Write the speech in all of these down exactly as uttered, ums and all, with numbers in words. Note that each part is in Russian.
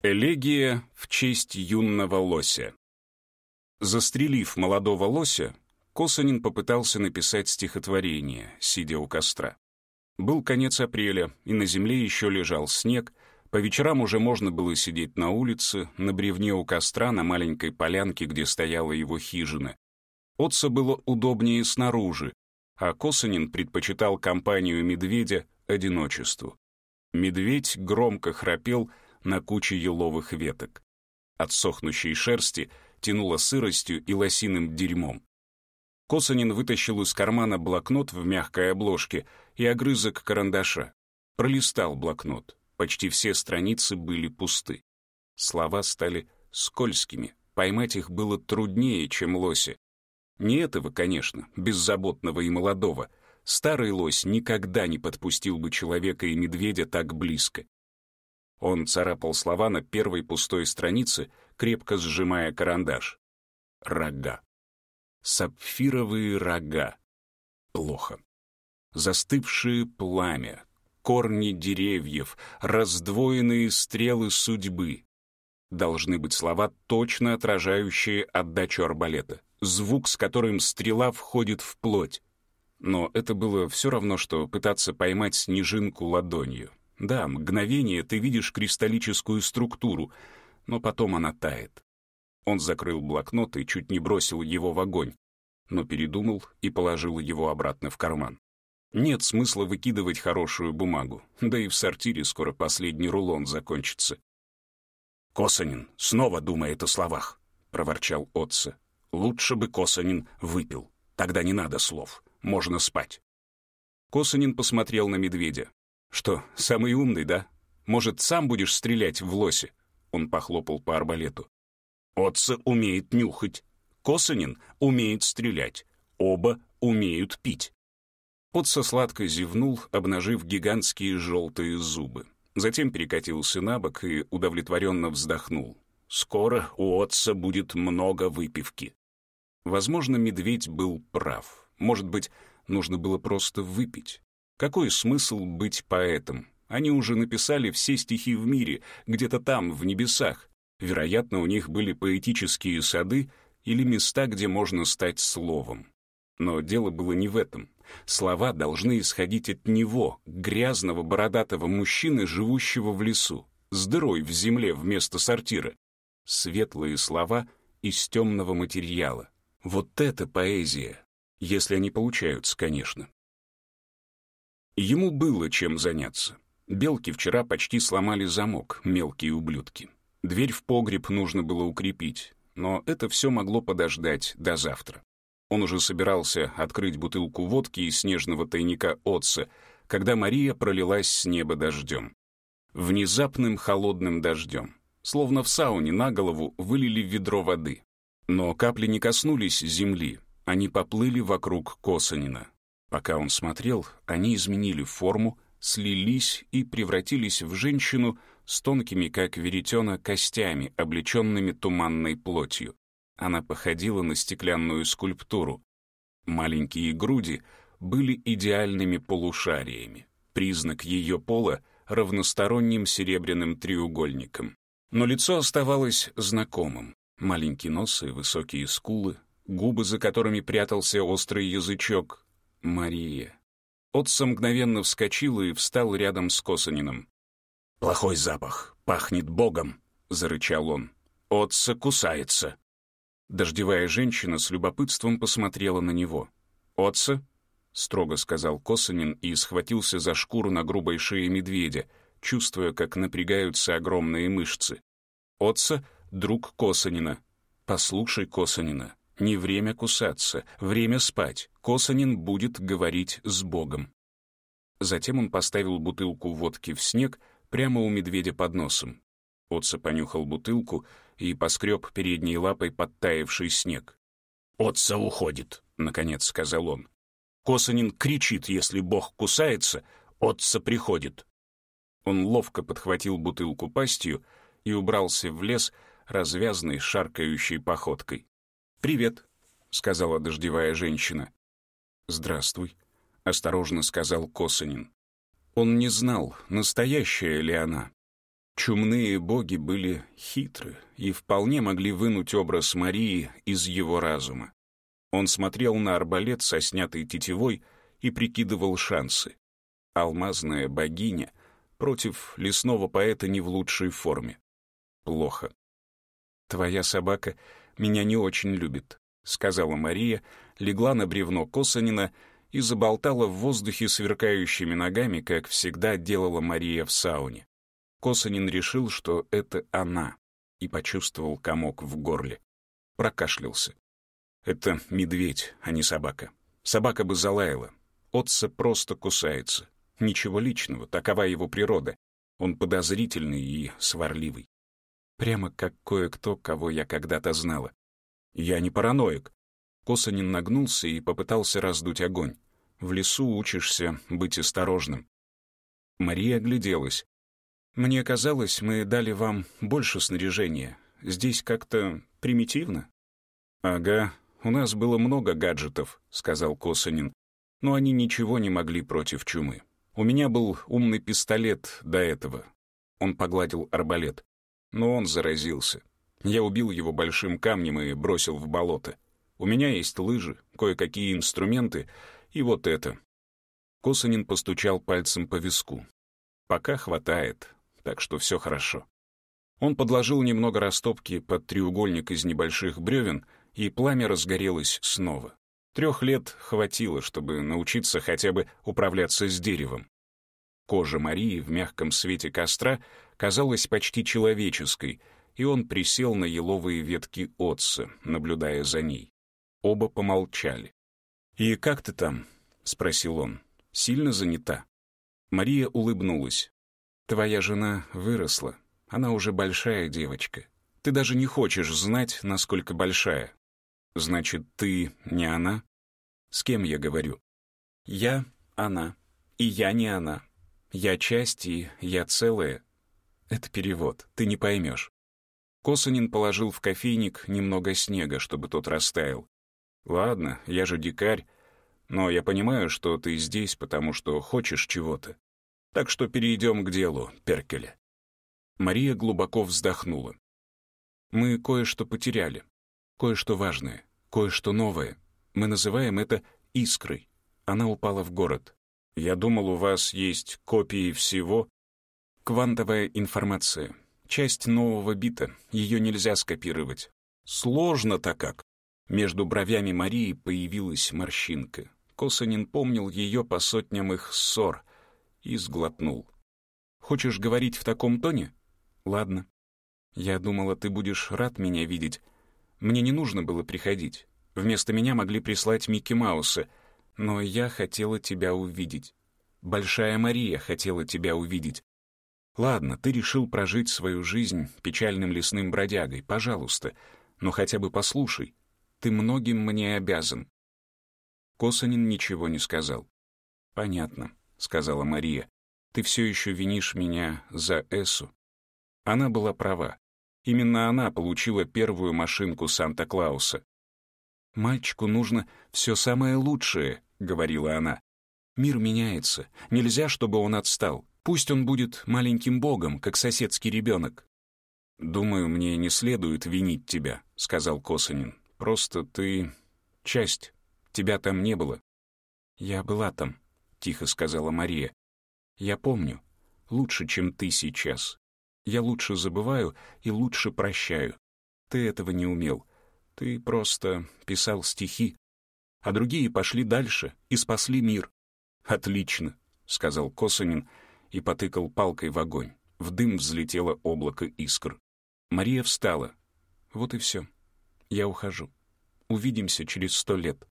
Элегия в честь юного лося. Застрелив молодого лося, Косанин попытался написать стихотворение, сидя у костра. Был конец апреля, и на земле еще лежал снег. По вечерам уже можно было сидеть на улице, на бревне у костра, на маленькой полянке, где стояла его хижина. Отца было удобнее снаружи, а Косанин предпочитал компанию медведя одиночеству. Медведь громко храпел на куче еловых веток. От сохнущей шерсти тянуло сыростью и лосиным дерьмом. Косанин вытащил из кармана блокнот в мягкой обложке и огрызок карандаша. Пролистал блокнот. Почти все страницы были пусты. Слова стали скользкими. Поймать их было труднее, чем лося. Не этого, конечно, беззаботного и молодого. Старый лось никогда не подпустил бы человека и медведя так близко. Он царапал слова на первой пустой странице, крепко сжимая карандаш. Рога. Сапфировые рога. Плохо. Застывшее пламя, корни деревьев, раздвоенные стрелы судьбы. Должны быть слова, точно отражающие отдачу арбалета, звук, с которым стрела входит в плоть. Но это было все равно, что пытаться поймать снежинку ладонью. Да, мгновение ты видишь кристаллическую структуру, но потом она тает. Он закрыл блокнот и чуть не бросил его в огонь, но передумал и положил его обратно в карман. Нет смысла выкидывать хорошую бумагу, да и в сортире скоро последний рулон закончится. «Косанин снова думает о словах», — проворчал Отца. «Лучше бы Косанин выпил, тогда не надо слов, можно спать». Косанин посмотрел на медведя. «Что, самый умный, да? Может, сам будешь стрелять в лося?» Он похлопал по арбалету. «Отца умеет нюхать. Косанин умеет стрелять. Оба умеют пить». Отца сладко зевнул, обнажив гигантские желтые зубы. Затем перекатился на бок и удовлетворенно вздохнул. «Скоро у Отца будет много выпивки». Возможно, медведь был прав. Может быть, нужно было просто выпить. Какой смысл быть поэтом? Они уже написали все стихи в мире, где-то там, в небесах. Вероятно, у них были поэтические сады или места, где можно стать словом. Но дело было не в этом. Слова должны исходить от него, грязного бородатого мужчины, живущего в лесу, с дырой в земле вместо сортира. Светлые слова из темного материала. Вот это поэзия, если они получаются, конечно. Ему было чем заняться. Белки вчера почти сломали замок, мелкие ублюдки. Дверь в погреб нужно было укрепить, но это все могло подождать до завтра. Он уже собирался открыть бутылку водки из снежного тайника Отца, когда Мария пролилась с неба дождем. Внезапным холодным дождем. Словно в сауне на голову вылили ведро воды. Но капли не коснулись земли, они поплыли вокруг Косанина. Пока он смотрел, они изменили форму, слились и превратились в женщину с тонкими, как веретено, костями, облеченными туманной плотью. Она походила на стеклянную скульптуру. Маленькие груди были идеальными полушариями, признак ее пола — равносторонним серебряным треугольником. Но лицо оставалось знакомым. Маленький нос и высокие скулы, губы, за которыми прятался острый язычок. Мария. Отца мгновенно вскочил и встал рядом с Косанином. «Плохой запах, пахнет Богом», — зарычал он. «Отца кусается». Дождевая женщина с любопытством посмотрела на него. «Отца?» — строго сказал Косанин и схватился за шкуру на грубой шее медведя, чувствуя, как напрягаются огромные мышцы. «Отца — друг Косанина. Послушай Косанина. Не время кусаться, время спать. Косанин будет говорить с Богом». Затем он поставил бутылку водки в снег прямо у медведя под носом. Отца понюхал бутылку и поскреб передней лапой подтаявший снег. «Отца уходит», — наконец сказал он. «Косанин кричит, если Бог кусается, Отца приходит». Он ловко подхватил бутылку пастью и убрался в лес развязной шаркающей походкой. «Привет», — сказала дождевая женщина. «Здравствуй», — осторожно сказал Косанин. Он не знал, настоящая ли она. Чумные боги были хитры и вполне могли вынуть образ Марии из его разума. Он смотрел на арбалет со снятой тетивой и прикидывал шансы. Алмазная богиня против лесного поэта не в лучшей форме. Плохо. «Твоя собака меня не очень любит», — сказала Мария, легла на бревно Косанина и заболтала в воздухе сверкающими ногами, как всегда делала Мария в сауне. Косанин решил, что это она, и почувствовал комок в горле. Прокашлялся. «Это медведь, а не собака. Собака бы залаяла. Отца просто кусается. Ничего личного, такова его природа. Он подозрительный и сварливый. Прямо как кое-кто, кого я когда-то знала. Я не параноик». Косанин нагнулся и попытался раздуть огонь. «В лесу учишься быть осторожным». Мария огляделась. «Мне казалось, мы дали вам больше снаряжения. Здесь как-то примитивно». «Ага, у нас было много гаджетов», — сказал Косанин, «но они ничего не могли против чумы. У меня был умный пистолет до этого». Он погладил арбалет. Но он заразился. Я убил его большим камнем и бросил в болото. У меня есть лыжи, кое-какие инструменты и вот это. Косанин постучал пальцем по виску. Пока хватает, так что все хорошо. Он подложил немного растопки под треугольник из небольших бревен, и пламя разгорелось снова. Трех лет хватило, чтобы научиться хотя бы управляться с деревом. Кожа Марии в мягком свете костра казалась почти человеческой, и он присел на еловые ветки отца, наблюдая за ней. Оба помолчали. «И как ты там?» — спросил он. «Сильно занята?» Мария улыбнулась. «Твоя жена выросла. Она уже большая девочка. Ты даже не хочешь знать, насколько большая. Значит, ты не она?» «С кем я говорю?» «Я — она. И я не она. Я часть, и я целая. Это перевод, ты не поймешь». Косанин положил в кофейник немного снега, чтобы тот растаял. «Ладно, я же дикарь, но я понимаю, что ты здесь, потому что хочешь чего-то. Так что перейдем к делу, Перкеля». Мария глубоко вздохнула. «Мы кое-что потеряли, кое-что важное, кое-что новое. Мы называем это искрой. Она упала в город. Я думал, у вас есть копии всего». «Квантовая информация. Часть нового бита. Ее нельзя скопировать». «Сложно-то как». Между бровями Марии появилась морщинка. Косанин помнил ее по сотням их ссор и сглотнул. «Хочешь говорить в таком тоне? Ладно. Я думала, ты будешь рад меня видеть. Мне не нужно было приходить. Вместо меня могли прислать Микки Мауса, но я хотела тебя увидеть. Большая Мария хотела тебя увидеть. Ладно, ты решил прожить свою жизнь печальным лесным бродягой, пожалуйста, но хотя бы послушай. Ты многим мне обязан». Косанин ничего не сказал. «Понятно», — сказала Мария. «Ты все еще винишь меня за Эссу». Она была права. Именно она получила первую машинку Санта-Клауса. «Мальчику нужно все самое лучшее», — говорила она. «Мир меняется. Нельзя, чтобы он отстал. Пусть он будет маленьким богом, как соседский ребенок». «Думаю, мне не следует винить тебя», — сказал Косанин. «Просто ты часть. Тебя там не было». «Я была там», — тихо сказала Мария. «Я помню. Лучше, чем ты сейчас. Я лучше забываю и лучше прощаю. Ты этого не умел. Ты просто писал стихи. А другие пошли дальше и спасли мир». «Отлично», — сказал Косанин и потыкал палкой в огонь. В дым взлетело облако искр. Мария встала. «Вот и все. Я ухожу. Увидимся через сто лет».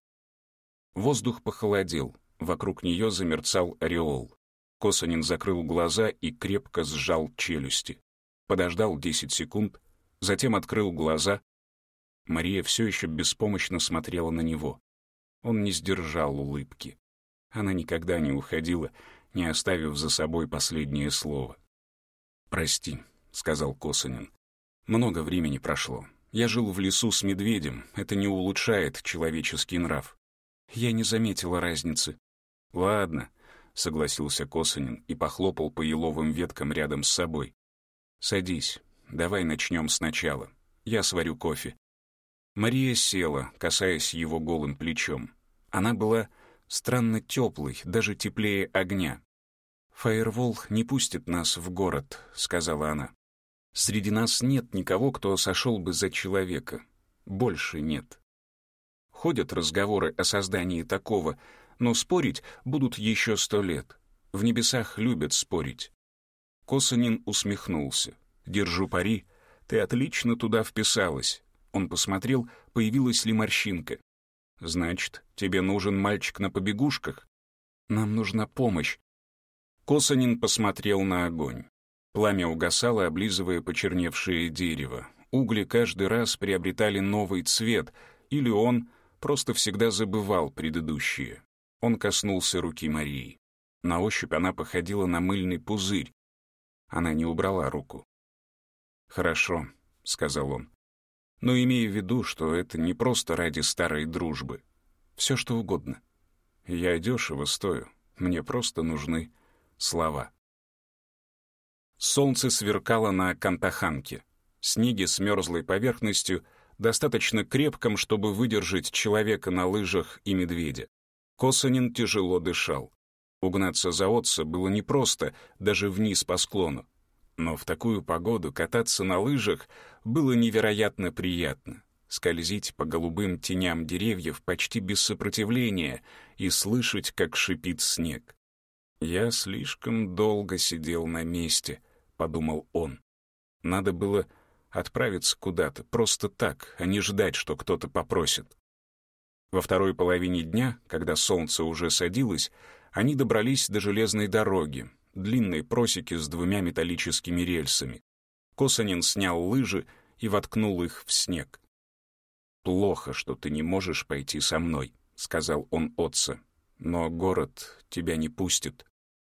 Воздух похолодел. Вокруг нее замерцал ореол. Косанин закрыл глаза и крепко сжал челюсти. Подождал десять секунд, затем открыл глаза. Мария все еще беспомощно смотрела на него. Он не сдержал улыбки. Она никогда не уходила, не оставив за собой последнее слово. «Прости», — сказал Косанин. «Много времени прошло. Я жил в лесу с медведем. Это не улучшает человеческий нрав. Я не заметила разницы». «Ладно», — согласился Косанин и похлопал по еловым веткам рядом с собой. «Садись, давай начнем сначала. Я сварю кофе». Мария села, касаясь его голым плечом. Она была странно теплой, даже теплее огня. «Фаервол не пустит нас в город», — сказала она. «Среди нас нет никого, кто сошел бы за человека. Больше нет. Ходят разговоры о создании такого, но спорить будут еще сто лет. В небесах любят спорить». Косанин усмехнулся. «Держу пари, ты отлично туда вписалась». Он посмотрел, появилась ли морщинка. «Значит, тебе нужен мальчик на побегушках? Нам нужна помощь». Косанин посмотрел на огонь. Пламя угасало, облизывая почерневшее дерево. Угли каждый раз приобретали новый цвет, или он просто всегда забывал предыдущие. Он коснулся руки Марии. На ощупь она походила на мыльный пузырь. Она не убрала руку. «Хорошо», — сказал он. «Но имея в виду, что это не просто ради старой дружбы. Все что угодно. Я дешево стою. Мне просто нужны слова». Солнце сверкало на Кантаханке. Снеги с мерзлой поверхностью, достаточно крепком, чтобы выдержать человека на лыжах и медведя. Косанин тяжело дышал. Угнаться за Отца было непросто, даже вниз по склону. Но в такую погоду кататься на лыжах было невероятно приятно. Скользить по голубым теням деревьев почти без сопротивления и слышать, как шипит снег. «Я слишком долго сидел на месте», — подумал он. «Надо было отправиться куда-то, просто так, а не ждать, что кто-то попросит». Во второй половине дня, когда солнце уже садилось, они добрались до железной дороги, длинной просеки с двумя металлическими рельсами. Косанин снял лыжи и воткнул их в снег. «Плохо, что ты не можешь пойти со мной», — сказал он Отце. «Но город тебя не пустит».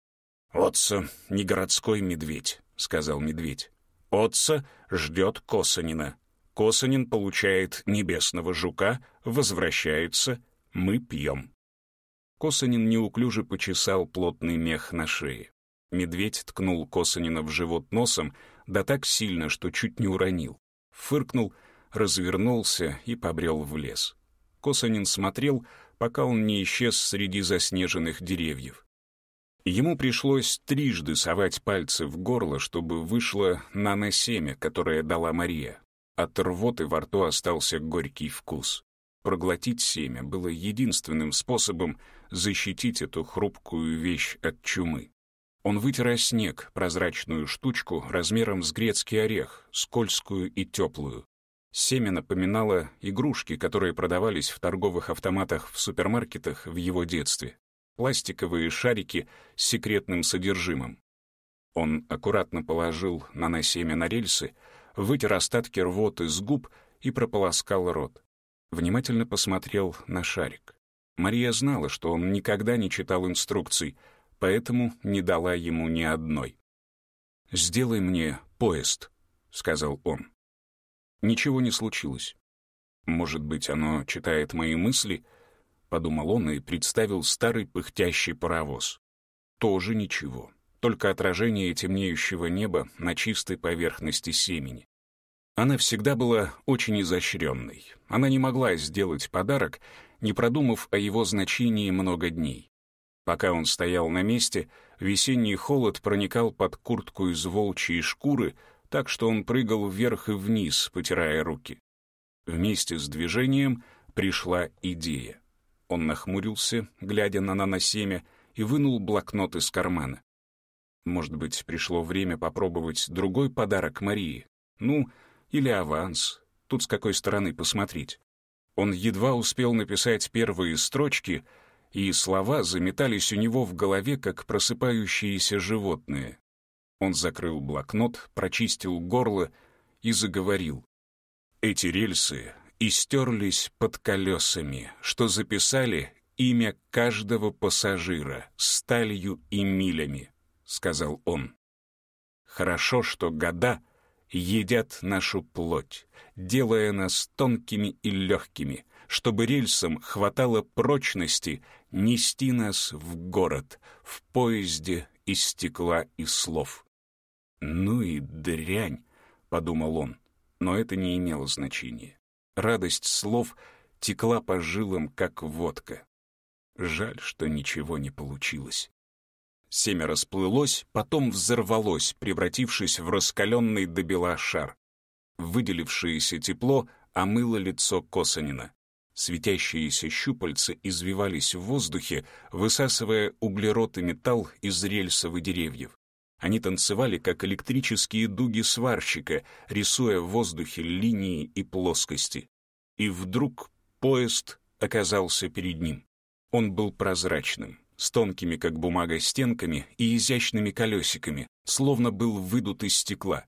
«Отце не городской медведь», — сказал медведь. «Отце ждет Косанина. Косанин получает небесного жука, возвращается, мы пьем». Косанин неуклюже почесал плотный мех на шее. Медведь ткнул Косанина в живот носом, да так сильно, что чуть не уронил. Фыркнул, развернулся и побрел в лес. Косанин смотрел, пока он не исчез среди заснеженных деревьев. Ему пришлось трижды совать пальцы в горло, чтобы вышло наносемя, которое дала Мария. От рвоты во рту остался горький вкус. Проглотить семя было единственным способом защитить эту хрупкую вещь от чумы. Он вытер о снег прозрачную штучку размером с грецкий орех, скользкую и теплую. Семя напоминало игрушки, которые продавались в торговых автоматах в супермаркетах в его детстве. Пластиковые шарики с секретным содержимым. Он аккуратно положил наносемя на рельсы, вытер остатки рвоты с губ и прополоскал рот. Внимательно посмотрел на шарик. Мария знала, что он никогда не читал инструкций, поэтому не дала ему ни одной. «Сделай мне поезд», — сказал он. Ничего не случилось. «Может быть, оно читает мои мысли?» — подумал он и представил старый пыхтящий паровоз. Тоже ничего, только отражение темнеющего неба на чистой поверхности семени. Она всегда была очень изощренной. Она не могла сделать подарок, не продумав о его значении много дней. Пока он стоял на месте, весенний холод проникал под куртку из волчьей шкуры, так что он прыгал вверх и вниз, потирая руки. Вместе с движением пришла идея. Он нахмурился, глядя на наносемя, и вынул блокнот из кармана. Может быть, пришло время попробовать другой подарок Марии? Ну, или аванс. Тут с какой стороны посмотреть. Он едва успел написать первые строчки, и слова заметались у него в голове, как просыпающиеся животные. Он закрыл блокнот, прочистил горло и заговорил. Эти рельсы истерлись под колесами, что записали имя каждого пассажира сталью и милями, сказал он. Хорошо, что года едят нашу плоть, делая нас тонкими и легкими, чтобы рельсам хватало прочности нести нас в город, в поезде из стекла и слов. «Ну и дрянь», — подумал он, но это не имело значения. Радость слов текла по жилам, как водка. Жаль, что ничего не получилось. Семя расплылось, потом взорвалось, превратившись в раскаленный до бела шар. Выделившееся тепло омыло лицо Косанина. Светящиеся щупальца извивались в воздухе, высасывая углерод и металл из рельсов и деревьев. Они танцевали, как электрические дуги сварщика, рисуя в воздухе линии и плоскости. И вдруг поезд оказался перед ним. Он был прозрачным, с тонкими, как бумага, стенками и изящными колесиками, словно был выдут из стекла.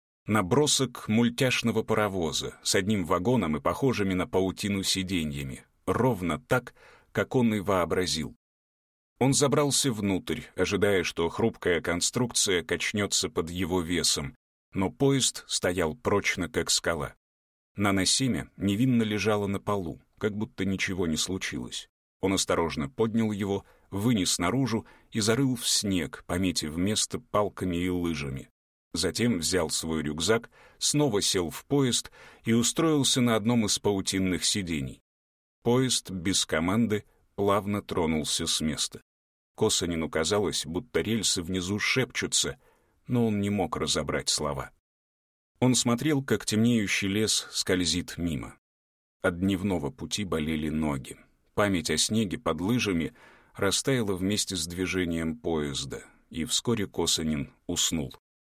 Набросок мультяшного паровоза с одним вагоном и похожими на паутину сиденьями, ровно так, как он и вообразил. Он забрался внутрь, ожидая, что хрупкая конструкция качнется под его весом, но поезд стоял прочно, как скала. Наносемя невинно лежало на полу, как будто ничего не случилось. Он осторожно поднял его, вынес наружу и зарыл в снег, пометив место палками и лыжами. Затем взял свой рюкзак, снова сел в поезд и устроился на одном из паутинных сидений. Поезд без команды плавно тронулся с места. Косанину казалось, будто рельсы внизу шепчутся, но он не мог разобрать слова. Он смотрел, как темнеющий лес скользит мимо. От дневного пути болели ноги. Память о снеге под лыжами растаяла вместе с движением поезда, и вскоре Косанин уснул.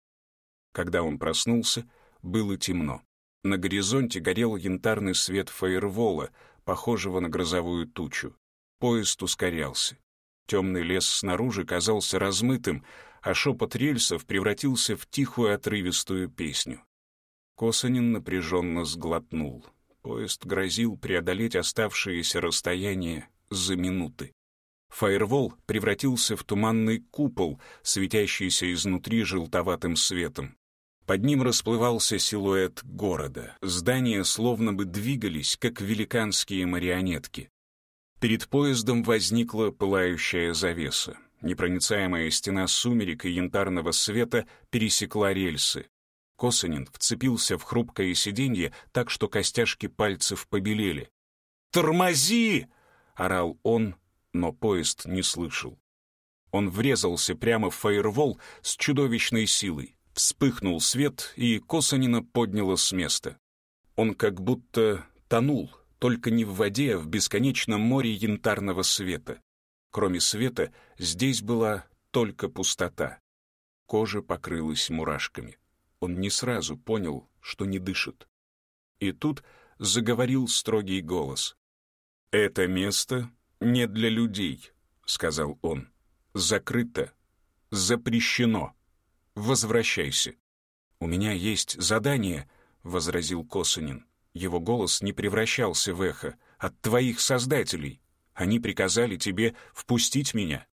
Когда он проснулся, было темно. На горизонте горел янтарный свет фаервола, похожего на грозовую тучу. Поезд ускорялся. Темный лес снаружи казался размытым, а шепот рельсов превратился в тихую отрывистую песню. Косанин напряженно сглотнул. Поезд грозил преодолеть оставшееся расстояние за минуты. Фаервол превратился в туманный купол, светящийся изнутри желтоватым светом. Под ним расплывался силуэт города. Здания словно бы двигались, как великанские марионетки. Перед поездом возникла пылающая завеса. Непроницаемая стена сумерек и янтарного света пересекла рельсы. Косанин вцепился в хрупкое сиденье так, что костяшки пальцев побелели. «Тормози!» — орал он, но поезд не слышал. Он врезался прямо в фаервол с чудовищной силой. Вспыхнул свет, и Косанина подняло с места. Он как будто тонул, только не в воде, а в бесконечном море янтарного света. Кроме света, здесь была только пустота. Кожа покрылась мурашками. Он не сразу понял, что не дышит. И тут заговорил строгий голос. «Это место не для людей», — сказал он. «Закрыто, запрещено. Возвращайся». «У меня есть задание», — возразил Косанин. Его голос не превращался в эхо. «От твоих создателей. Они приказали тебе впустить меня».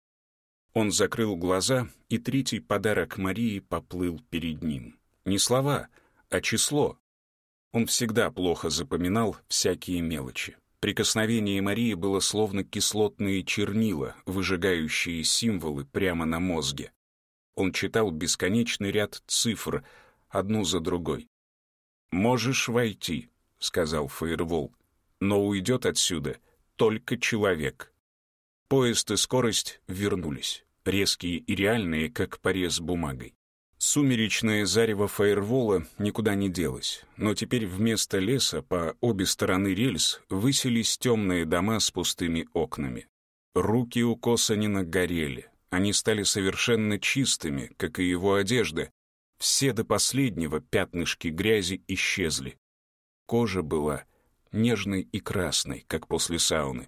Он закрыл глаза, и третий подарок Марии поплыл перед ним. Не слова, а число. Он всегда плохо запоминал всякие мелочи. Прикосновение Марии было словно кислотные чернила, выжигающие символы прямо на мозге. Он читал бесконечный ряд цифр, одну за другой. «Можешь войти», — сказал фаервол, «но уйдет отсюда только человек». Поезд и скорость вернулись, резкие и реальные, как порез бумагой. Сумеречное зарево фаервола никуда не делось, но теперь вместо леса по обе стороны рельс высились темные дома с пустыми окнами. Руки у Косанина горели. Они стали совершенно чистыми, как и его одежда. Все до последнего пятнышки грязи исчезли. Кожа была нежной и красной, как после сауны.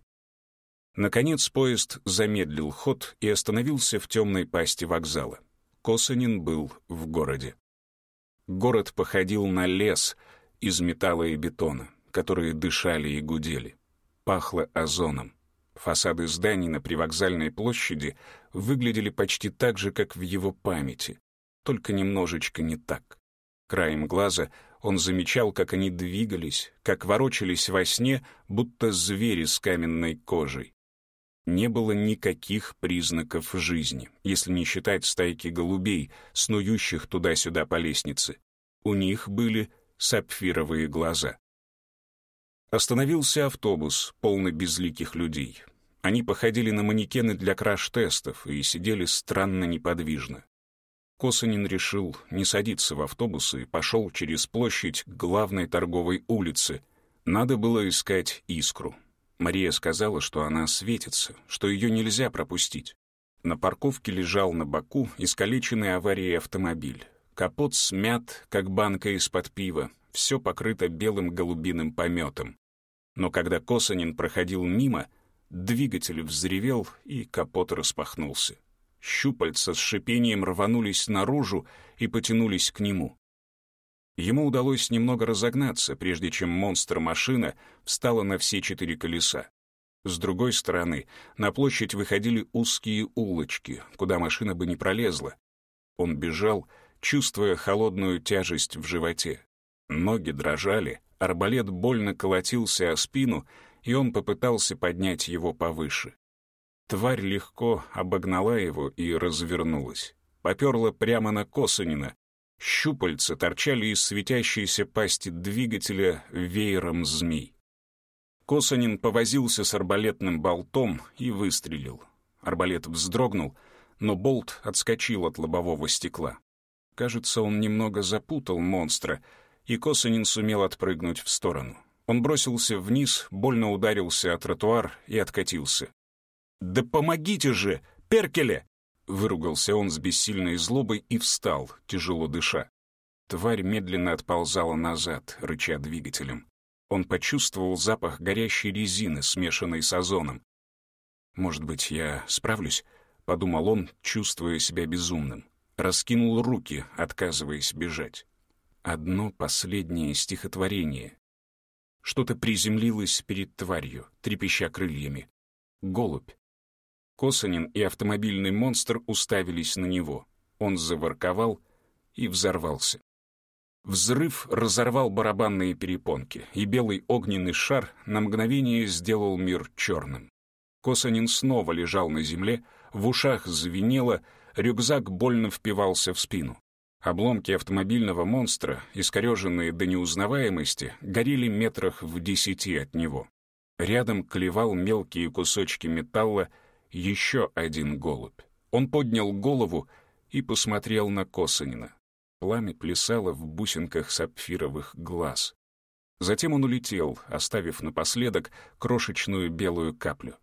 Наконец поезд замедлил ход и остановился в темной пасти вокзала. Косанин был в городе. Город походил на лес из металла и бетона, которые дышали и гудели. Пахло озоном. Фасады зданий на привокзальной площади выглядели почти так же, как в его памяти, только немножечко не так. Краем глаза он замечал, как они двигались, как ворочались во сне, будто звери с каменной кожей. Не было никаких признаков жизни, если не считать стайки голубей, снующих туда-сюда по лестнице. У них были сапфировые глаза. Остановился автобус, полный безликих людей. Они походили на манекены для краш-тестов и сидели странно неподвижно. Косанин решил не садиться в автобус и пошел через площадь к главной торговой улице. Надо было искать искру. Мария сказала, что она светится, что ее нельзя пропустить. На парковке лежал на боку искалеченный аварией автомобиль. Капот смят, как банка из-под пива, все покрыто белым голубиным пометом. Но когда Косанин проходил мимо, двигатель взревел, и капот распахнулся. Щупальца с шипением рванулись наружу и потянулись к нему. Ему удалось немного разогнаться, прежде чем монстр-машина встала на все четыре колеса. С другой стороны, на площадь выходили узкие улочки, куда машина бы не пролезла. Он бежал, чувствуя холодную тяжесть в животе. Ноги дрожали, арбалет больно колотился о спину, и он попытался поднять его повыше. Тварь легко обогнала его и развернулась. Поперла прямо на Косанина. Щупальца торчали из светящейся пасти двигателя веером змей. Косанин повозился с арбалетным болтом и выстрелил. Арбалет вздрогнул, но болт отскочил от лобового стекла. Кажется, он немного запутал монстра, и Косанин сумел отпрыгнуть в сторону. Он бросился вниз, больно ударился о тротуар и откатился. «Да помогите же, Перкеле!» Выругался он с бессильной злобой и встал, тяжело дыша. Тварь медленно отползала назад, рыча двигателем. Он почувствовал запах горящей резины, смешанной с озоном. «Может быть, я справлюсь?» — подумал он, чувствуя себя безумным. Раскинул руки, отказываясь бежать. Одно последнее стихотворение. Что-то приземлилось перед тварью, трепеща крыльями. Голубь. Косанин и автомобильный монстр уставились на него. Он заворковал и взорвался. Взрыв разорвал барабанные перепонки, и белый огненный шар на мгновение сделал мир черным. Косанин снова лежал на земле, в ушах звенело, рюкзак больно впивался в спину. Обломки автомобильного монстра, искореженные до неузнаваемости, горели метрах в десяти от него. Рядом клевал мелкие кусочки металла еще один голубь. Он поднял голову и посмотрел на Косанина. Пламя плясало в бусинках сапфировых глаз. Затем он улетел, оставив напоследок крошечную белую каплю.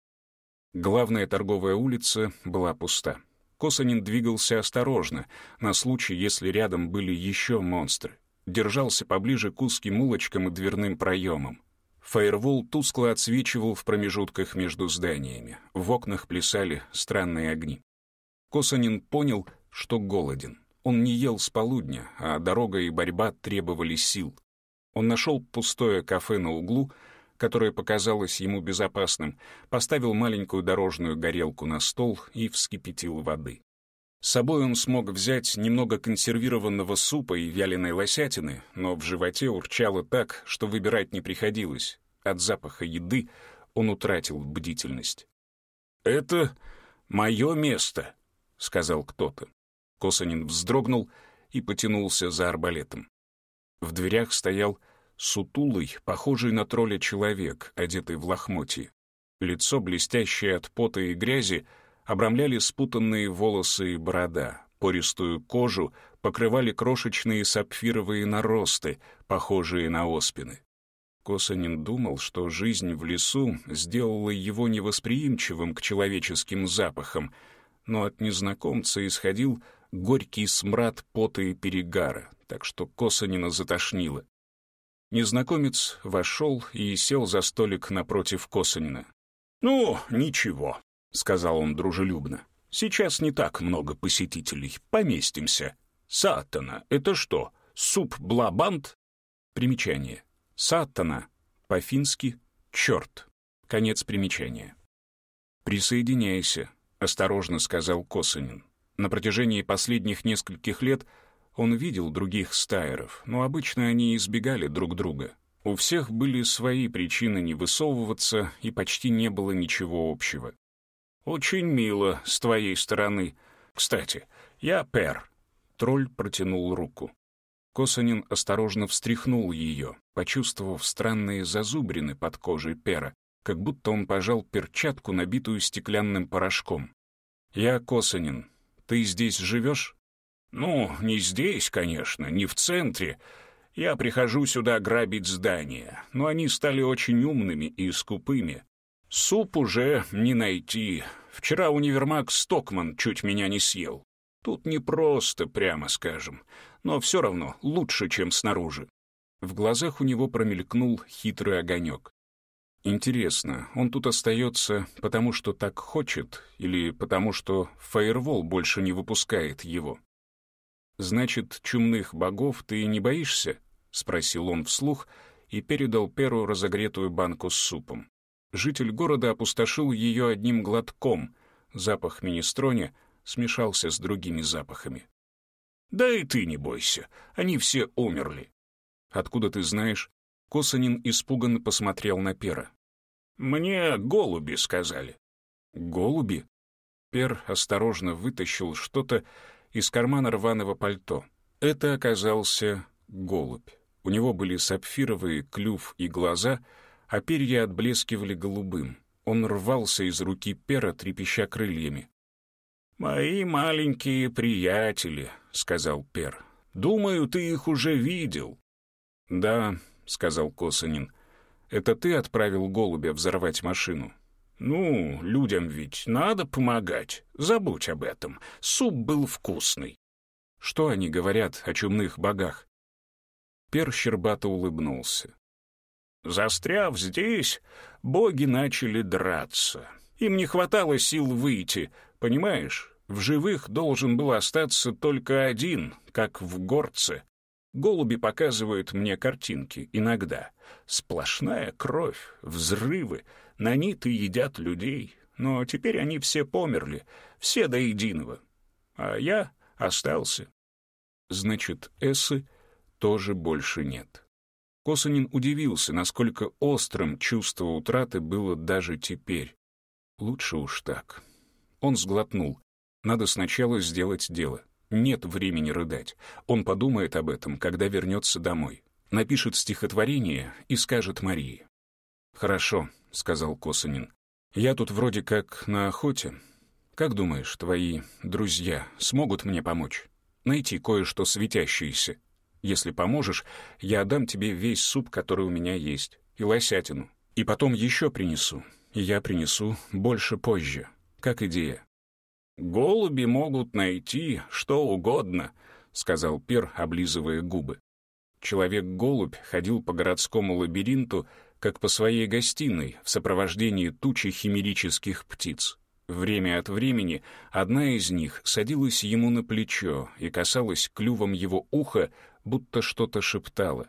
Главная торговая улица была пуста. Косанин двигался осторожно, на случай, если рядом были еще монстры. Держался поближе к узким улочкам и дверным проемам. Фаервол тускло отсвечивал в промежутках между зданиями. В окнах плясали странные огни. Косанин понял, что голоден. Он не ел с полудня, а дорога и борьба требовали сил. Он нашел пустое кафе на углу, которое показалось ему безопасным, поставил маленькую дорожную горелку на стол и вскипятил воды. С собой он смог взять немного консервированного супа и вяленой лосятины, но в животе урчало так, что выбирать не приходилось. От запаха еды он утратил бдительность. «Это мое место», — сказал кто-то. Косанин вздрогнул и потянулся за арбалетом. В дверях стоял сутулый, похожий на тролля человек, одетый в лохмотье. Лицо, блестящее от пота и грязи, обрамляли спутанные волосы и борода, пористую кожу покрывали крошечные сапфировые наросты, похожие на оспины. Косанин думал, что жизнь в лесу сделала его невосприимчивым к человеческим запахам, но от незнакомца исходил горький смрад пота и перегара, так что Косанина затошнило. Незнакомец вошел и сел за столик напротив Косанина. «Ну, ничего», — сказал он дружелюбно. «Сейчас не так много посетителей. Поместимся. Сатана — это что, суп-блабант?» Примечание. Сатана, по-фински «черт». Конец примечания. «Присоединяйся», — осторожно сказал Косанин. На протяжении последних нескольких лет он видел других стайеров, но обычно они избегали друг друга. У всех были свои причины не высовываться, и почти не было ничего общего. «Очень мило с твоей стороны. Кстати, я Пер». Тролль протянул руку. Косанин осторожно встряхнул ее, почувствовав странные зазубрины под кожей Пера, как будто он пожал перчатку, набитую стеклянным порошком. «Я Косанин. Ты здесь живешь?» «Ну, не здесь, конечно, не в центре. Я прихожу сюда грабить здания, но они стали очень умными и скупыми. Суп уже не найти. Вчера универмаг Стокман чуть меня не съел. Тут непросто, прямо скажем, но все равно лучше, чем снаружи». В глазах у него промелькнул хитрый огонек. Интересно, он тут остается потому, что так хочет, или потому, что Фаервол больше не выпускает его? «Значит, чумных богов ты не боишься?» — спросил он вслух и передал Перу разогретую банку с супом. Житель города опустошил ее одним глотком. Запах минестроне смешался с другими запахами. «Да и ты не бойся, они все умерли». «Откуда ты знаешь?» Косанин испуганно посмотрел на Пера. «Мне голуби сказали». «Голуби?» Пер осторожно вытащил что-то из кармана рваного пальто. Это оказался голубь. У него были сапфировые клюв и глаза, а перья отблескивали голубым. Он рвался из руки Пера, трепеща крыльями. «Мои маленькие приятели», — сказал Пер. «Думаю, ты их уже видел». «Да», — сказал Косанин. «Это ты отправил голубя взорвать машину?» «Ну, людям ведь надо помогать. Забудь об этом. Суп был вкусный». «Что они говорят о чумных богах?» Пер щербато улыбнулся. «Застряв здесь, боги начали драться. Им не хватало сил выйти, понимаешь? В живых должен был остаться только один, как в горце. Голуби показывают мне картинки иногда. Сплошная кровь, взрывы, наниты едят людей. Но теперь они все померли, все до единого. А я остался». «Значит, Эссы тоже больше нет». Косанин удивился, насколько острым чувство утраты было даже теперь. Лучше уж так. Он сглотнул. Надо сначала сделать дело. Нет времени рыдать. Он подумает об этом, когда вернется домой. Напишет стихотворение и скажет Марии. «Хорошо», — сказал Косанин. «Я тут вроде как на охоте. Как думаешь, твои друзья смогут мне помочь? Найти кое-что светящееся? Если поможешь, я отдам тебе весь суп, который у меня есть, и лосятину. И потом еще принесу. И я принесу больше позже. Как идея?» «Голуби могут найти что угодно», — сказал Пер, облизывая губы. Человек-голубь ходил по городскому лабиринту, как по своей гостиной, в сопровождении тучи химерических птиц. Время от времени одна из них садилась ему на плечо и касалась клювом его уха, будто что-то шептала.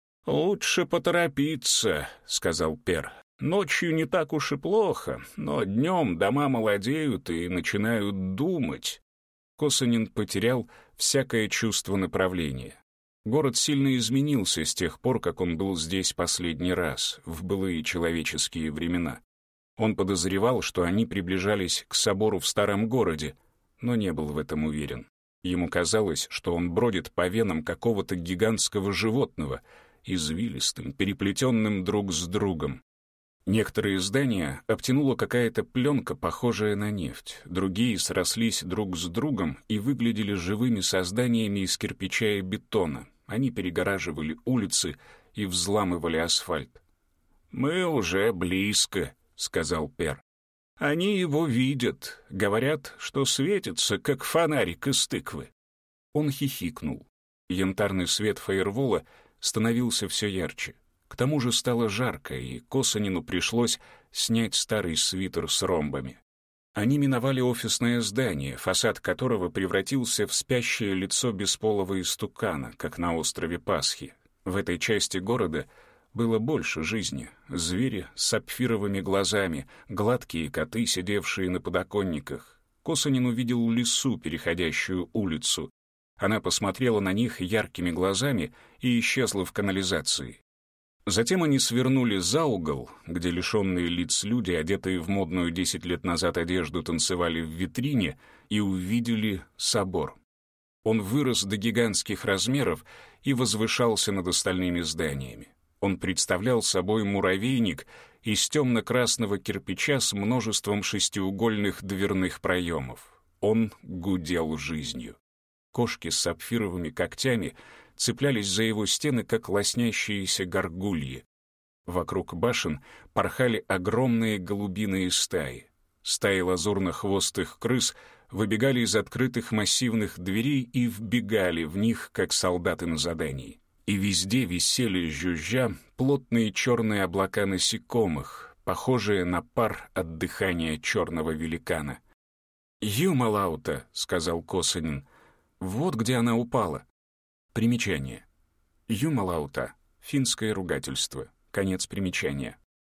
«Лучше поторопиться», — сказал Пер. «Ночью не так уж и плохо, но днем дома молодеют и начинают думать». Косанин потерял всякое чувство направления. Город сильно изменился с тех пор, как он был здесь последний раз, в былые человеческие времена. Он подозревал, что они приближались к собору в старом городе, но не был в этом уверен. Ему казалось, что он бродит по венам какого-то гигантского животного, извилистым, переплетенным друг с другом. Некоторые здания обтянула какая-то пленка, похожая на нефть, другие срослись друг с другом и выглядели живыми созданиями из кирпича и бетона. Они перегораживали улицы и взламывали асфальт. «Мы уже близко», — сказал Пер. «Они его видят, говорят, что светится, как фонарик из тыквы». Он хихикнул. Янтарный свет фаервола становился все ярче. К тому же стало жарко, и Косанину пришлось снять старый свитер с ромбами. Они миновали офисное здание, фасад которого превратился в спящее лицо бесполого истукана, как на острове Пасхи. В этой части города было больше жизни. Звери с сапфировыми глазами, гладкие коты, сидевшие на подоконниках. Косанин увидел лису, переходящую улицу. Она посмотрела на них яркими глазами и исчезла в канализации. Затем они свернули за угол, где лишенные лиц люди, одетые в модную десять лет назад одежду, танцевали в витрине, и увидели собор. Он вырос до гигантских размеров и возвышался над остальными зданиями. Он представлял собой муравейник из темно-красного кирпича с множеством шестиугольных дверных проемов. Он гудел жизнью. Кошки с сапфировыми когтями цеплялись за его стены, как лоснящиеся горгульи. Вокруг башен порхали огромные голубиные стаи. Стаи лазурно-хвостых крыс выбегали из открытых массивных дверей и вбегали в них, как солдаты на задании. И везде висели, жужжа, плотные черные облака насекомых, похожие на пар от дыхания черного великана. «Юмалаута», — сказал Косанин, — «вот где она упала». Примечание. Юмалаута — финское ругательство. Конец примечания.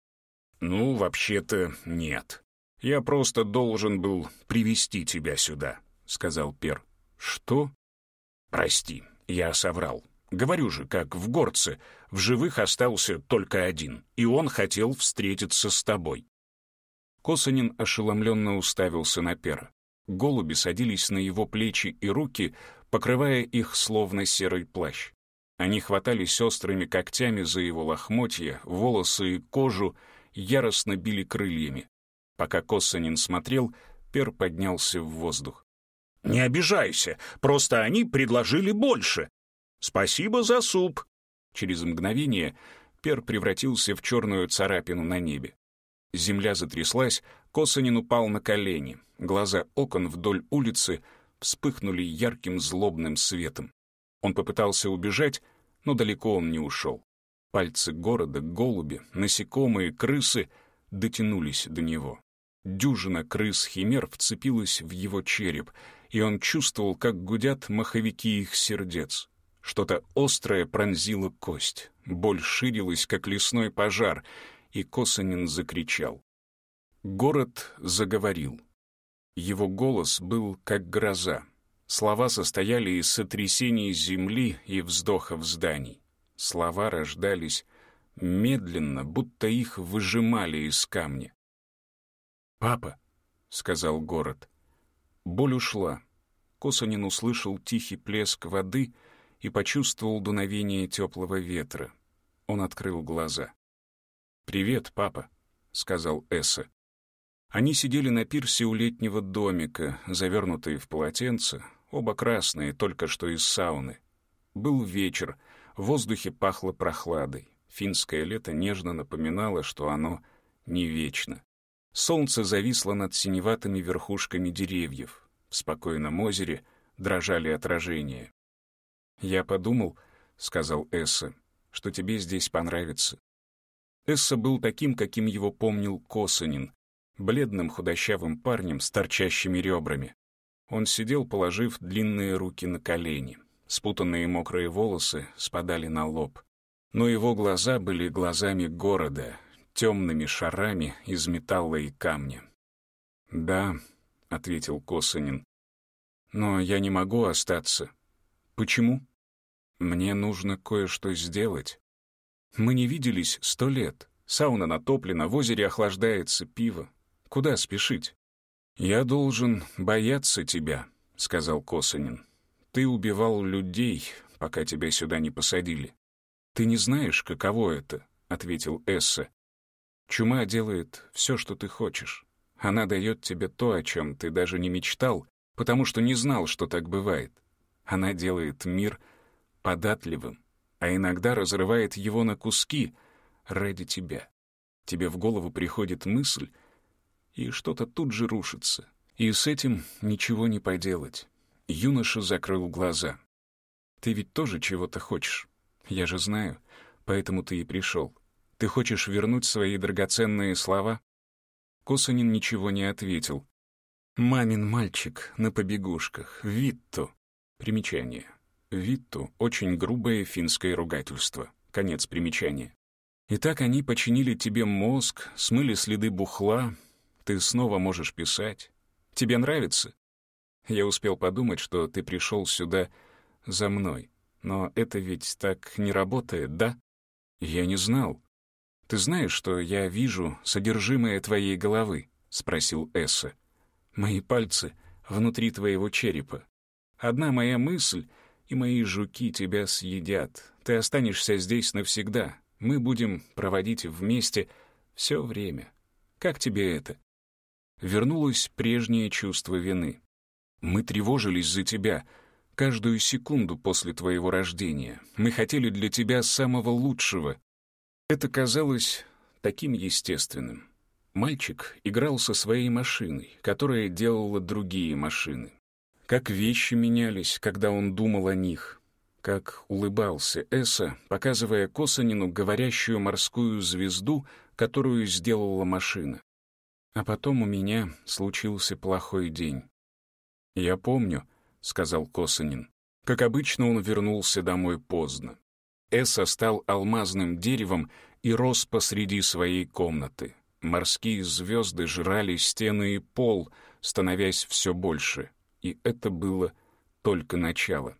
«Ну, вообще-то, нет. Я просто должен был привести тебя сюда», — сказал Пер. «Что?» «Прости, я соврал. Говорю же, как в Горце, в живых остался только один, и он хотел встретиться с тобой». Косанин ошеломленно уставился на Пера. Голуби садились на его плечи и руки, покрывая их словно серый плащ. Они хватались острыми когтями за его лохмотья, волосы и кожу, яростно били крыльями. Пока Косанин смотрел, Пер поднялся в воздух. «Не обижайся, просто они предложили больше. Спасибо за суп». Через мгновение Пер превратился в черную царапину на небе. Земля затряслась, Косанин упал на колени. Глаза окон вдоль улицы вспыхнули ярким злобным светом. Он попытался убежать, но далеко он не ушел. Пальцы города, голуби, насекомые, крысы дотянулись до него. Дюжина крыс-химер вцепилась в его череп, и он чувствовал, как гудят маховики их сердец. Что-то острое пронзило кость. Боль ширилась, как лесной пожар, и Косанин закричал. Город заговорил. Его голос был как гроза. Слова состояли из сотрясений земли и вздохов зданий. Слова рождались медленно, будто их выжимали из камня. «Папа», — сказал город. Боль ушла. Косанин услышал тихий плеск воды и почувствовал дуновение теплого ветра. Он открыл глаза. «Привет, папа», — сказал Эссе. Они сидели на пирсе у летнего домика, завернутые в полотенце, оба красные, только что из сауны. Был вечер, в воздухе пахло прохладой. Финское лето нежно напоминало, что оно не вечно. Солнце зависло над синеватыми верхушками деревьев. В спокойном озере дрожали отражения. «Я подумал, — сказал Эссе, — что тебе здесь понравится». Эссе был таким, каким его помнил Косанин, бледным худощавым парнем с торчащими ребрами. Он сидел, положив длинные руки на колени. Спутанные мокрые волосы спадали на лоб. Но его глаза были глазами города, темными шарами из металла и камня. «Да», — ответил Косанин, — «но я не могу остаться». «Почему?» «Мне нужно кое-что сделать. Мы не виделись сто лет. Сауна натоплена, в озере охлаждается пиво. Куда спешить?» «Я должен бояться тебя», — сказал Косанин. «Ты убивал людей, пока тебя сюда не посадили». «Ты не знаешь, каково это», — ответил Эссе. «Чума делает все, что ты хочешь. Она дает тебе то, о чем ты даже не мечтал, потому что не знал, что так бывает. Она делает мир податливым, а иногда разрывает его на куски ради тебя. Тебе в голову приходит мысль, и что-то тут же рушится. И с этим ничего не поделать». Юноша закрыл глаза. «Ты ведь тоже чего-то хочешь? Я же знаю, поэтому ты и пришел. Ты хочешь вернуть свои драгоценные слова?» Косанин ничего не ответил. «Мамин мальчик на побегушках, Витту». Примечание. Витту — очень грубое финское ругательство. Конец примечания. «Итак, они починили тебе мозг, смыли следы бухла. Ты снова можешь писать. Тебе нравится? Я успел подумать, что ты пришел сюда за мной. Но это ведь так не работает, да?» «Я не знал. Ты знаешь, что я вижу содержимое твоей головы?» — спросил Эсса. «Мои пальцы внутри твоего черепа. Одна моя мысль, и мои жуки тебя съедят. Ты останешься здесь навсегда. Мы будем проводить вместе все время. Как тебе это?» Вернулось прежнее чувство вины. «Мы тревожились за тебя каждую секунду после твоего рождения. Мы хотели для тебя самого лучшего». Это казалось таким естественным. Мальчик играл со своей машиной, которая делала другие машины. Как вещи менялись, когда он думал о них. Как улыбался Эсса, показывая Косанину говорящую морскую звезду, которую сделала машина. А потом у меня случился плохой день. «Я помню», — сказал Косанин. Как обычно, он вернулся домой поздно. Эсса стал алмазным деревом и рос посреди своей комнаты. Морские звезды жрали стены и пол, становясь все больше. И это было только начало.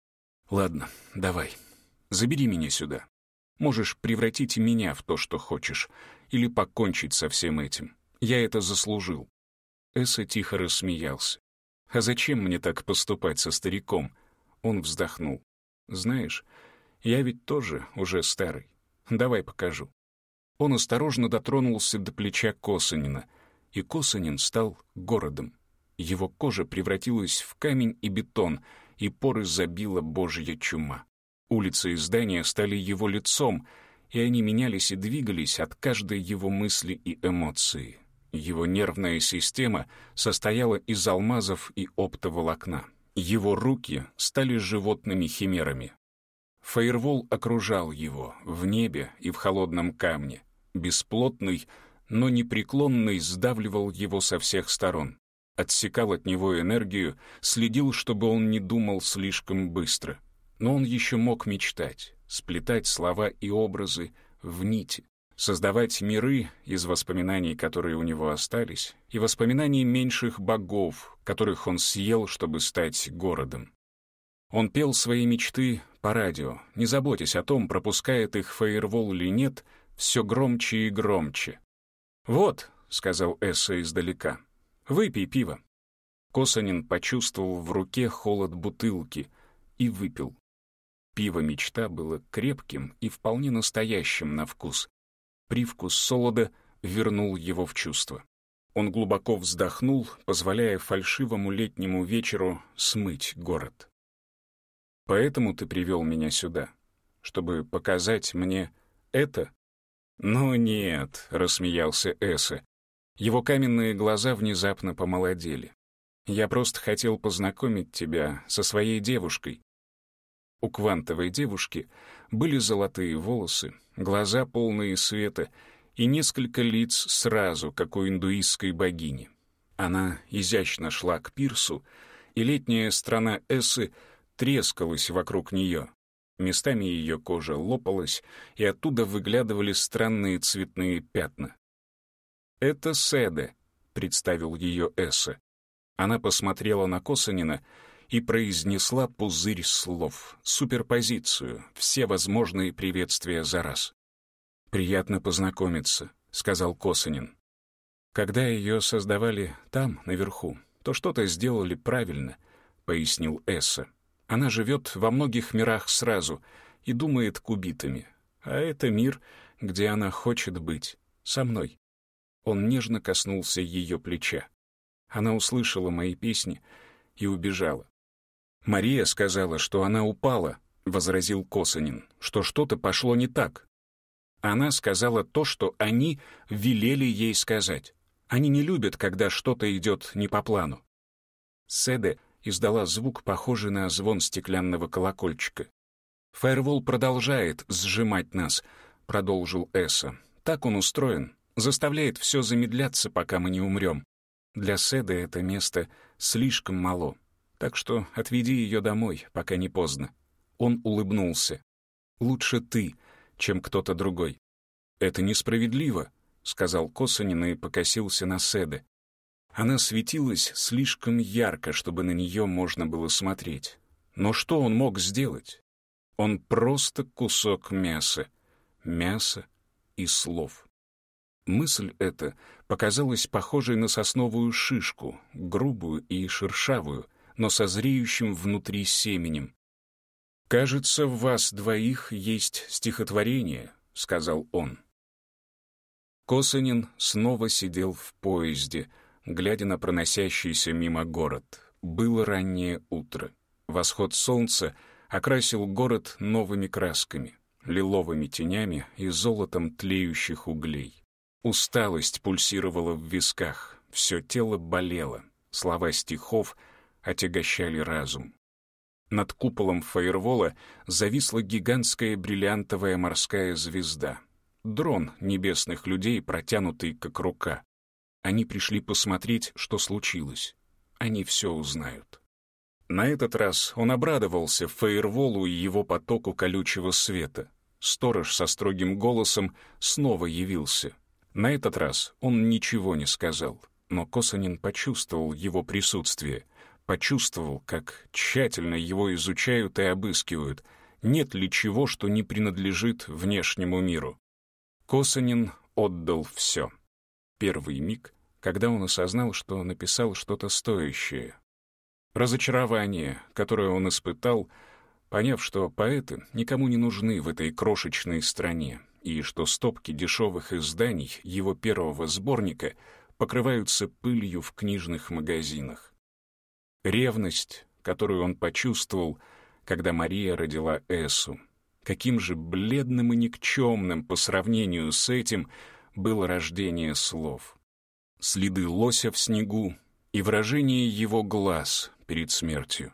«Ладно, давай, забери меня сюда. Можешь превратить меня в то, что хочешь, или покончить со всем этим. Я это заслужил». Эсса тихо рассмеялся. «А зачем мне так поступать со стариком?» Он вздохнул. «Знаешь, я ведь тоже уже старый. Давай покажу». Он осторожно дотронулся до плеча Косанина, и Косанин стал городом. Его кожа превратилась в камень и бетон, и поры забила божья чума. Улицы и здания стали его лицом, и они менялись и двигались от каждой его мысли и эмоции. Его нервная система состояла из алмазов и оптоволокна. Его руки стали животными химерами. Фаервол окружал его в небе и в холодном камне. Бесплотный, но непреклонный сдавливал его со всех сторон. Отсекал от него энергию, следил, чтобы он не думал слишком быстро. Но он еще мог мечтать, сплетать слова и образы в нити, создавать миры из воспоминаний, которые у него остались, и воспоминаний меньших богов, которых он съел, чтобы стать городом. Он пел свои мечты по радио, не заботясь о том, пропускает их Фаервол или нет, все громче и громче. «Вот», — сказал Эсса издалека, — «выпей пиво». Косанин почувствовал в руке холод бутылки и выпил. Пиво-мечта было крепким и вполне настоящим на вкус. Привкус солода вернул его в чувство. Он глубоко вздохнул, позволяя фальшивому летнему вечеру смыть город. «Поэтому ты привел меня сюда, чтобы показать мне это?» «Ну нет», — рассмеялся Эсса. Его каменные глаза внезапно помолодели. «Я просто хотел познакомить тебя со своей девушкой». У квантовой девушки были золотые волосы, глаза полные света и несколько лиц сразу, как у индуистской богини. Она изящно шла к пирсу, и летняя страна Эссы трескалась вокруг нее. Местами ее кожа лопалась, и оттуда выглядывали странные цветные пятна. «Это Седе», — представил ее Эсса. Она посмотрела на Косанина и произнесла пузырь слов, суперпозицию, все возможные приветствия за раз. «Приятно познакомиться», — сказал Косанин. «Когда ее создавали там, наверху, то что-то сделали правильно», — пояснил Эсса. «Она живет во многих мирах сразу и думает кубитами, а это мир, где она хочет быть, со мной». Он нежно коснулся ее плеча. Она услышала мои песни и убежала. «Мария сказала, что она упала», — возразил Косанин, «что что-то пошло не так». Она сказала то, что они велели ей сказать. Они не любят, когда что-то идет не по плану. Седе издала звук, похожий на звон стеклянного колокольчика. «Фаервол продолжает сжимать нас», — продолжил Эсса. «Так он устроен, заставляет все замедляться, пока мы не умрем. Для Седе это место слишком мало, так что отведи ее домой, пока не поздно». Он улыбнулся. «Лучше ты, чем кто-то другой». «Это несправедливо», — сказал Косанин и покосился на Седе. Она светилась слишком ярко, чтобы на нее можно было смотреть. Но что он мог сделать? Он просто кусок мяса. мяса и слов. Мысль эта показалась похожей на сосновую шишку, грубую и шершавую, но со зреющим внутри семенем. «Кажется, в вас двоих есть стихотворение», — сказал он. Косанин снова сидел в поезде, глядя на проносящийся мимо город. Было раннее утро. Восход солнца окрасил город новыми красками, лиловыми тенями и золотом тлеющих углей. Усталость пульсировала в висках, все тело болело, слова стихов отягощали разум. Над куполом фаервола зависла гигантская бриллиантовая морская звезда. Дрон небесных людей, протянутый как рука. Они пришли посмотреть, что случилось. Они все узнают. На этот раз он обрадовался фаерволу и его потоку колючего света. Сторож со строгим голосом снова явился. На этот раз он ничего не сказал, но Косанин почувствовал его присутствие, почувствовал, как тщательно его изучают и обыскивают, нет ли чего, что не принадлежит внешнему миру. Косанин отдал все. Первый миг, когда он осознал, что написал что-то стоящее. Разочарование, которое он испытал, поняв, что поэты никому не нужны в этой крошечной стране, и что стопки дешевых изданий его первого сборника покрываются пылью в книжных магазинах. Ревность, которую он почувствовал, когда Мария родила Эсу. Каким же бледным и никчемным по сравнению с этим было рождение слов. Следы лося в снегу и выражение его глаз перед смертью.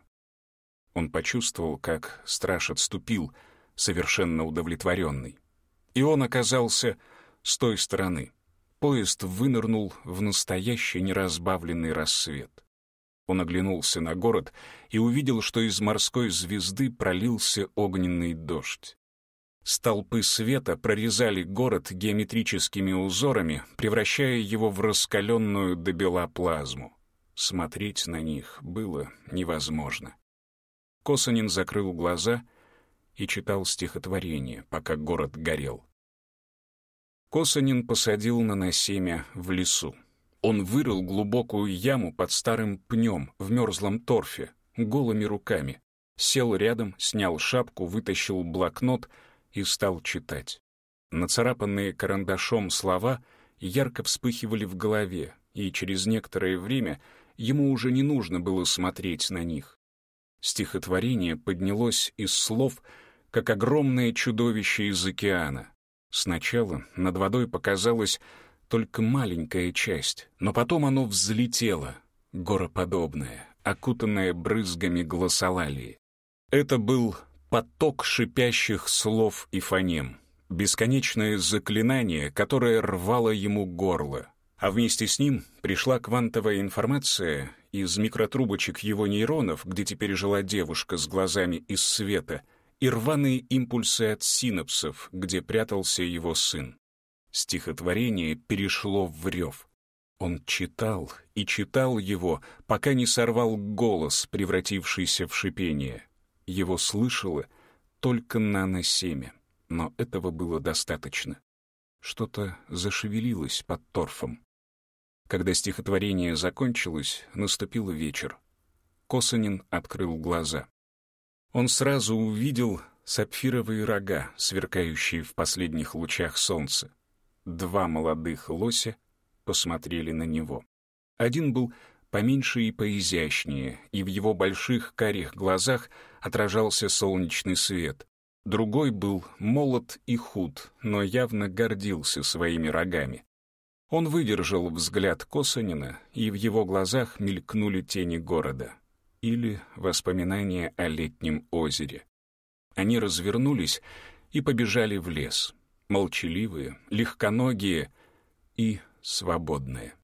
Он почувствовал, как страж отступил, совершенно удовлетворенный. И он оказался с той стороны. Поезд вынырнул в настоящий неразбавленный рассвет. Он оглянулся на город и увидел, что из морской звезды пролился огненный дождь. Столпы света прорезали город геометрическими узорами, превращая его в раскаленную до бела плазму. Смотреть на них было невозможно. Косанин закрыл глаза и читал стихотворение, пока город горел. Косанин посадил наносемя в лесу. Он вырыл глубокую яму под старым пнем в мерзлом торфе, голыми руками. Сел рядом, снял шапку, вытащил блокнот и стал читать. Нацарапанные карандашом слова ярко вспыхивали в голове, и через некоторое время ему уже не нужно было смотреть на них. Стихотворение поднялось из слов, как огромное чудовище из океана. Сначала над водой показалась только маленькая часть, но потом оно взлетело, гороподобное, окутанное брызгами глоссолалии. Это был поток шипящих слов и фонем, бесконечное заклинание, которое рвало ему горло. А вместе с ним пришла квантовая информация из микротрубочек его нейронов, где теперь жила девушка с глазами из света, и рваные импульсы от синапсов, где прятался его сын. Стихотворение перешло в рев. Он читал и читал его, пока не сорвал голос, превратившийся в шипение. Его слышало только наносемя, но этого было достаточно. Что-то зашевелилось под торфом. Когда стихотворение закончилось, наступил вечер. Косанин открыл глаза. Он сразу увидел сапфировые рога, сверкающие в последних лучах солнца. Два молодых лося посмотрели на него. Один был поменьше и поизящнее, и в его больших карих глазах отражался солнечный свет. Другой был молод и худ, но явно гордился своими рогами. Он выдержал взгляд Косанина, и в его глазах мелькнули тени города или воспоминания о летнем озере. Они развернулись и побежали в лес, молчаливые, легконогие и свободные.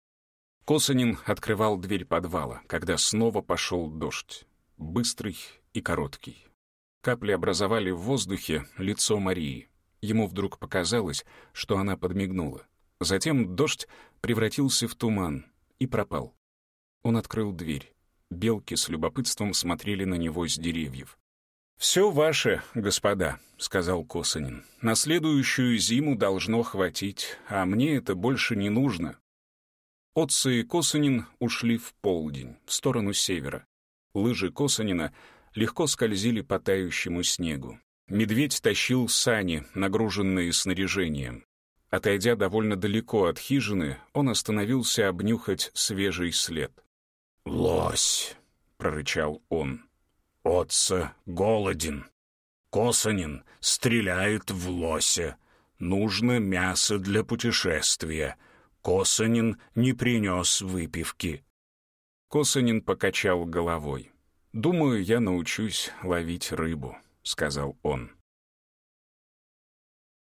Косанин открывал дверь подвала, когда снова пошел дождь, быстрый и короткий. Капли образовали в воздухе лицо Марии. Ему вдруг показалось, что она подмигнула. Затем дождь превратился в туман и пропал. Он открыл дверь. Белки с любопытством смотрели на него с деревьев. «Все ваше, господа», — сказал Косанин. «На следующую зиму должно хватить, а мне это больше не нужно». Отца и Косанин ушли в полдень, в сторону севера. Лыжи Косанина легко скользили по тающему снегу. Медведь тащил сани, нагруженные снаряжением. Отойдя довольно далеко от хижины, он остановился обнюхать свежий след. «Лось!» — прорычал он. «Отца голоден. Косанин стреляет в лося. Нужно мясо для путешествия. Косанин не принес выпивки». Косанин покачал головой. «Думаю, я научусь ловить рыбу», — сказал он.